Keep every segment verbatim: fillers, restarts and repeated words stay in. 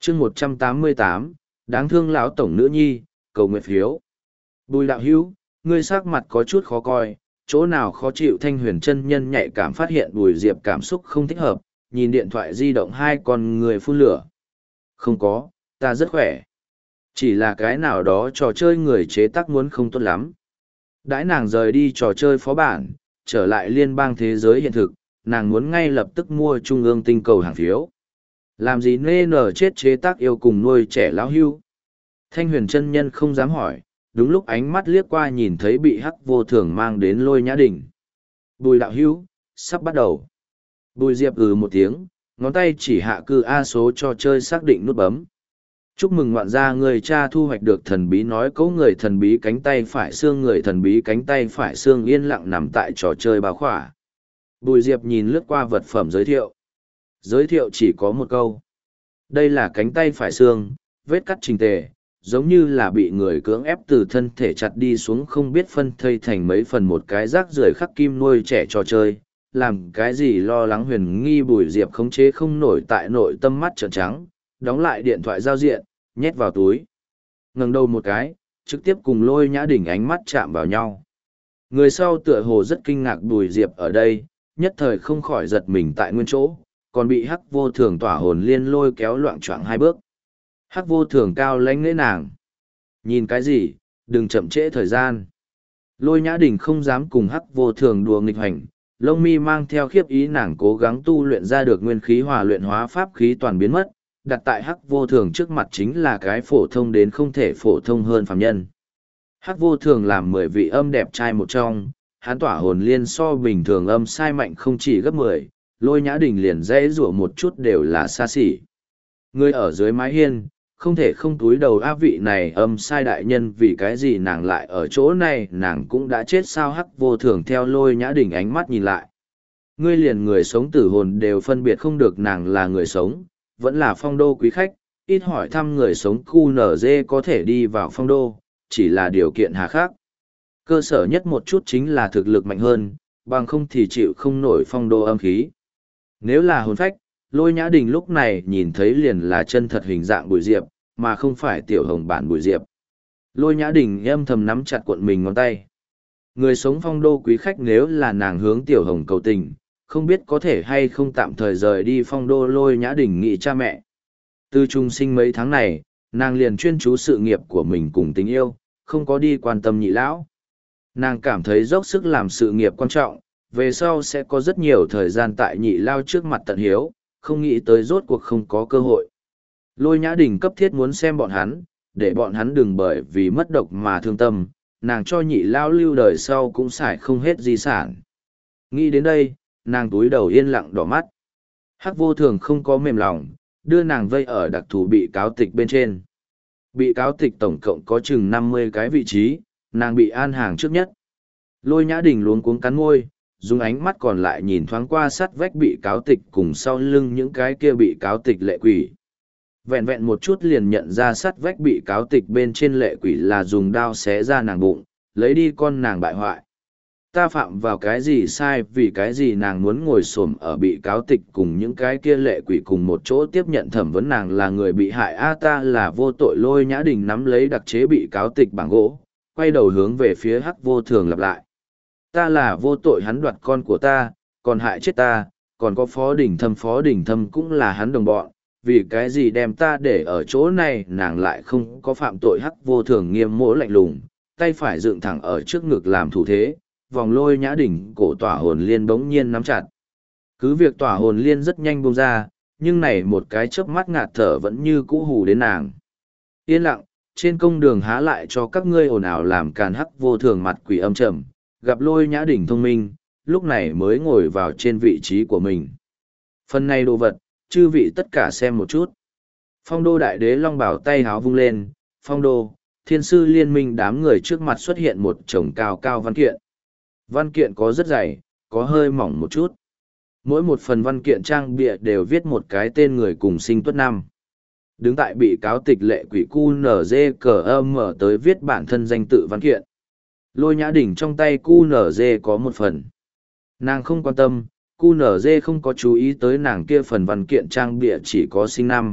chương một trăm tám mươi tám, đáng thương lão tổng nữ nhi, cầu nguyện phiếu. Bùi đạo hữu, ngươi sắc mặt có chút khó coi, chỗ nào khó chịu? Thanh Huyền chân nhân nhạy cảm phát hiện Bùi Diệp cảm xúc không thích hợp, nhìn điện thoại di động hai con người phun lửa. Không có, ta rất khỏe. Chỉ là cái nào đó trò chơi người chế tác muốn không tốt lắm. Đãi nàng rời đi trò chơi phó bản, trở lại liên bang thế giới hiện thực, nàng muốn ngay lập tức mua trung ương tinh cầu hàng phiếu. Làm gì nên nở chết chế tác yêu cùng nuôi trẻ lão hưu? Thanh Huyền chân nhân không dám hỏi, đúng lúc ánh mắt liếc qua nhìn thấy bị Hắc Vô Thường mang đến Lôi Nhã Đình. Bùi đạo hữu, sắp bắt đầu. Bùi Diệp ừ một tiếng, ngón tay chỉ hạ cư A số cho chơi xác định nút bấm. Chúc mừng ngoạn gia người cha thu hoạch được thần bí nói cấu người thần bí cánh tay phải xương người thần bí cánh tay phải xương yên lặng nằm tại trò chơi bao khỏa. Bùi Diệp nhìn lướt qua vật phẩm giới thiệu. Giới thiệu chỉ có một câu. Đây là cánh tay phải xương, vết cắt trình tề, giống như là bị người cưỡng ép từ thân thể chặt đi xuống không biết phân thây thành mấy phần một cái rác rưởi khắc kim nuôi trẻ trò chơi. Làm cái gì lo lắng huyền nghi Bùi Diệp khống chế không nổi tại nội tâm mắt trợn trắng, đóng lại điện thoại giao diện, nhét vào túi. Ngẩng đầu một cái, trực tiếp cùng Lôi Nhã Đình ánh mắt chạm vào nhau. Người sau tựa hồ rất kinh ngạc Bùi Diệp ở đây, nhất thời không khỏi giật mình tại nguyên chỗ, còn bị Hắc Vô Thường tỏa hồn liên lôi kéo loạng choạng hai bước. Hắc Vô Thường cao lãnh nễ nàng. Nhìn cái gì, đừng chậm trễ thời gian. Lôi Nhã Đình không dám cùng Hắc Vô Thường đùa nghịch hành, lông mi mang theo khiếp ý nàng cố gắng tu luyện ra được nguyên khí hòa luyện hóa pháp khí toàn biến mất, đặt tại Hắc Vô Thường trước mặt chính là cái phổ thông đến không thể phổ thông hơn phàm nhân. Hắc Vô Thường làm mười vị âm đẹp trai một trong, hắn tỏa hồn liên so bình thường âm sai mạnh không chỉ gấp mười, Lôi Nhã Đình liền dễ rủa một chút đều là xa xỉ. Người ở dưới mái hiên, không thể không túi đầu á vị này âm sai đại nhân vì cái gì nàng lại ở chỗ này nàng cũng đã chết sao? Hắc Vô Thường theo Lôi Nhã Đình ánh mắt nhìn lại. Ngươi liền người sống tử hồn đều phân biệt không được nàng là người sống, vẫn là phong đô quý khách, ít hỏi thăm người sống khu nở dê có thể đi vào phong đô, chỉ là điều kiện hà khắc. Cơ sở nhất một chút chính là thực lực mạnh hơn, bằng không thì chịu không nổi phong đô âm khí. Nếu là hồn phách, Lôi Nhã Đình lúc này nhìn thấy liền là chân thật hình dạng Bùi Diệp, mà không phải tiểu hồng bản Bùi Diệp. Lôi Nhã Đình âm thầm nắm chặt cuộn mình ngón tay. Người sống phong đô quý khách nếu là nàng hướng tiểu hồng cầu tình, không biết có thể hay không tạm thời rời đi phong đô. Lôi Nhã Đình nghĩ cha mẹ. Từ trung sinh mấy tháng này, nàng liền chuyên chú sự nghiệp của mình cùng tình yêu, không có đi quan tâm nhị lão. Nàng cảm thấy dốc sức làm sự nghiệp quan trọng, về sau sẽ có rất nhiều thời gian tại nhị lao trước mặt tận hiếu, không nghĩ tới rốt cuộc không có cơ hội. Lôi Nhã Đình cấp thiết muốn xem bọn hắn, để bọn hắn đừng bởi vì mất độc mà thương tâm, nàng cho nhị lao lưu đời sau cũng xài không hết di sản. Nghĩ đến đây, nàng túi đầu yên lặng đỏ mắt. Hắc Vô Thường không có mềm lòng, đưa nàng vây ở đặc thù bị cáo tịch bên trên. Bị cáo tịch tổng cộng có chừng năm mươi cái vị trí, nàng bị an hàng trước nhất. Lôi Nhã Đình luống cuống cắn môi, dùng ánh mắt còn lại nhìn thoáng qua sát vách bị cáo tịch cùng sau lưng những cái kia bị cáo tịch lệ quỷ. Vẹn vẹn một chút liền nhận ra sát vách bị cáo tịch bên trên lệ quỷ là dùng đao xé ra nàng bụng, lấy đi con nàng bại hoại. Ta phạm vào cái gì sai vì cái gì nàng muốn ngồi xổm ở bị cáo tịch cùng những cái kia lệ quỷ cùng một chỗ tiếp nhận thẩm vấn nàng là người bị hại a ta là vô tội. Lôi Nhã Đình nắm lấy đặc chế bị cáo tịch bảng gỗ, quay đầu hướng về phía Hắc Vô Thường lặp lại. Ta là vô tội, hắn đoạt con của ta, còn hại chết ta, còn có Phó Đình Thâm, Phó Đình Thâm cũng là hắn đồng bọn, vì cái gì đem ta để ở chỗ này, nàng lại không có phạm tội. Hắc Vô Thường nghiêm mỗ lạnh lùng, tay phải dựng thẳng ở trước ngực làm thủ thế, vòng Lôi Nhã Đình cổ tỏa hồn liên bỗng nhiên nắm chặt. Cứ việc tỏa hồn liên rất nhanh buông ra, nhưng này một cái chớp mắt ngạt thở vẫn như cũ hù đến nàng. Yên lặng, trên công đường há lại cho các ngươi ồn ào làm càn. Hắc Vô Thường mặt quỷ âm trầm, gặp Lôi Nhã Đình thông minh, lúc này mới ngồi vào trên vị trí của mình. Phần này đồ vật, chư vị tất cả xem một chút. Phong đô đại đế long bảo tay háo vung lên, phong đô, thiên sư liên minh đám người trước mặt xuất hiện một chồng cao cao văn kiện. Văn kiện có rất dày, có hơi mỏng một chút. Mỗi một phần văn kiện trang bìa đều viết một cái tên người cùng sinh tuất năm. Đứng tại bị cáo tịch lệ quỷ cu nở dê cờ âm mở tới viết bản thân danh tự văn kiện. Lôi Nhã Đình trong tay cu nở dê có một phần. Nàng không quan tâm, cu nở dê không có chú ý tới nàng kia phần văn kiện trang bìa chỉ có sinh năm,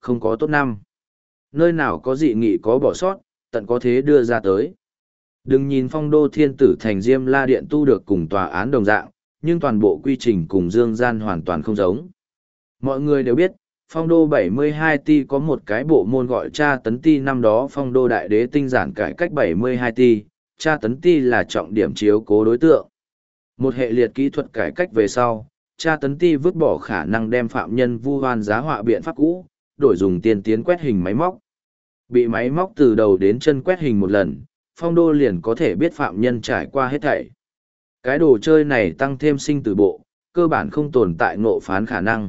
không có tốt năm. Nơi nào có dị nghị có bỏ sót, tận có thế đưa ra tới. Đừng nhìn phong đô thiên tử thành Diêm La Điện tu được cùng tòa án đồng dạng, nhưng toàn bộ quy trình cùng dương gian hoàn toàn không giống. Mọi người đều biết, phong đô bảy mươi hai ti có một cái bộ môn gọi tra tấn ti, năm đó phong đô đại đế tinh giản cải cách bảy mươi hai ti, tra tấn ti là trọng điểm chiếu cố đối tượng. Một hệ liệt kỹ thuật cải cách về sau, tra tấn ti vứt bỏ khả năng đem phạm nhân vu oan giá họa biện pháp cũ, đổi dùng tiên tiến quét hình máy móc. Bị máy móc từ đầu đến chân quét hình một lần, phong đô liền có thể biết phạm nhân trải qua hết thảy. Cái đồ chơi này tăng thêm sinh tử bộ, cơ bản không tồn tại ngộ phán khả năng.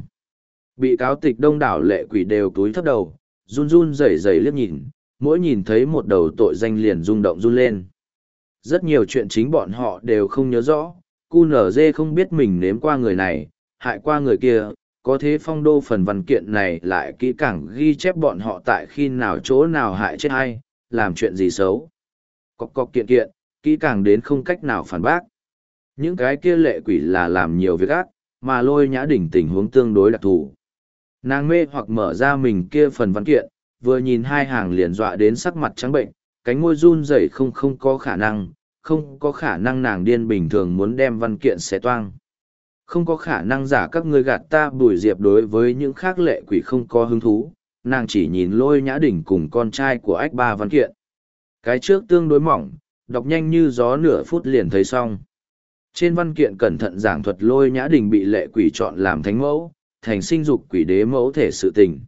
Bị cáo tịch đông đảo lệ quỷ đều túi thấp đầu, run run rẩy rẩy liếc nhìn, mỗi nhìn thấy một đầu tội danh liền rung động run lên. Rất nhiều chuyện chính bọn họ đều không nhớ rõ, cu nở dê không biết mình nếm qua người này, hại qua người kia, có thế phong đô phần văn kiện này lại kỹ càng ghi chép bọn họ tại khi nào chỗ nào hại chết hay, làm chuyện gì xấu. Cọc cọc kiện kiện, kỹ càng đến không cách nào phản bác. Những cái kia lệ quỷ là làm nhiều việc ác, mà Lôi Nhã Đỉnh tình huống tương đối đặc thù. Nàng mê hoặc mở ra mình kia phần văn kiện, vừa nhìn hai hàng liền dọa đến sắc mặt trắng bệnh, cánh môi run rẩy không không có khả năng, không có khả năng nàng điên bình thường muốn đem văn kiện xé toang. Không có khả năng giả các ngươi gạt ta. Bùi Diệp đối với những khác lệ quỷ không có hứng thú, nàng chỉ nhìn Lôi Nhã Đỉnh cùng con trai của ách ba văn kiện. Cái trước tương đối mỏng, đọc nhanh như gió nửa phút liền thấy xong. Trên văn kiện cẩn thận giảng thuật Lôi Nhã Đình bị lệ quỷ chọn làm thánh mẫu, thành sinh dục quỷ đế mẫu thể sự tình.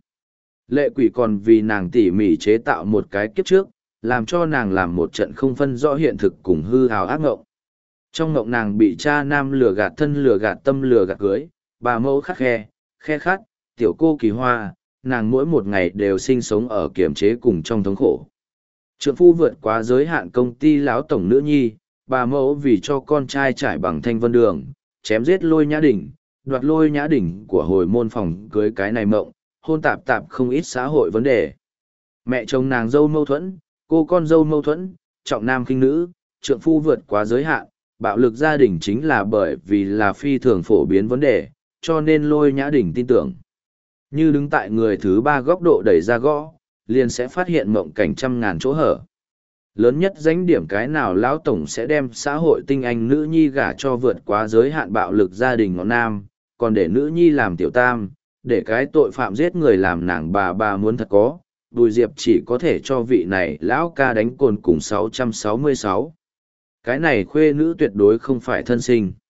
Lệ quỷ còn vì nàng tỉ mỉ chế tạo một cái kiếp trước, làm cho nàng làm một trận không phân rõ hiện thực cùng hư hào ác ngộng. Trong ngộng nàng bị cha nam lừa gạt thân lừa gạt tâm lừa gạt cưới, bà mẫu khắc khe, khe khát, tiểu cô kỳ hoa, nàng mỗi một ngày đều sinh sống ở kiềm chế cùng trong thống khổ. Trượng phu vượt quá giới hạn công ty lão tổng nữ nhi, bà mẫu vì cho con trai trải bằng thanh vân đường, chém giết Lôi Nhã Đỉnh, đoạt Lôi Nhã Đỉnh của hồi môn phòng cưới cái này mộng, hôn tạp tạp không ít xã hội vấn đề. Mẹ chồng nàng dâu mâu thuẫn, cô con dâu mâu thuẫn, trọng nam khinh nữ, trượng phu vượt quá giới hạn, bạo lực gia đình chính là bởi vì là phi thường phổ biến vấn đề, cho nên Lôi Nhã Đỉnh tin tưởng. Như đứng tại người thứ ba góc độ đẩy ra gõ, liền sẽ phát hiện mộng cảnh trăm ngàn chỗ hở. Lớn nhất danh điểm cái nào lão tổng sẽ đem xã hội tinh anh nữ nhi gả cho vượt quá giới hạn bạo lực gia đình ngọn nam, còn để nữ nhi làm tiểu tam, để cái tội phạm giết người làm nàng bà bà muốn thật có. Bùi Diệp chỉ có thể cho vị này lão ca đánh cồn cùng sáu trăm sáu mươi sáu. Cái này khuê nữ tuyệt đối không phải thân sinh.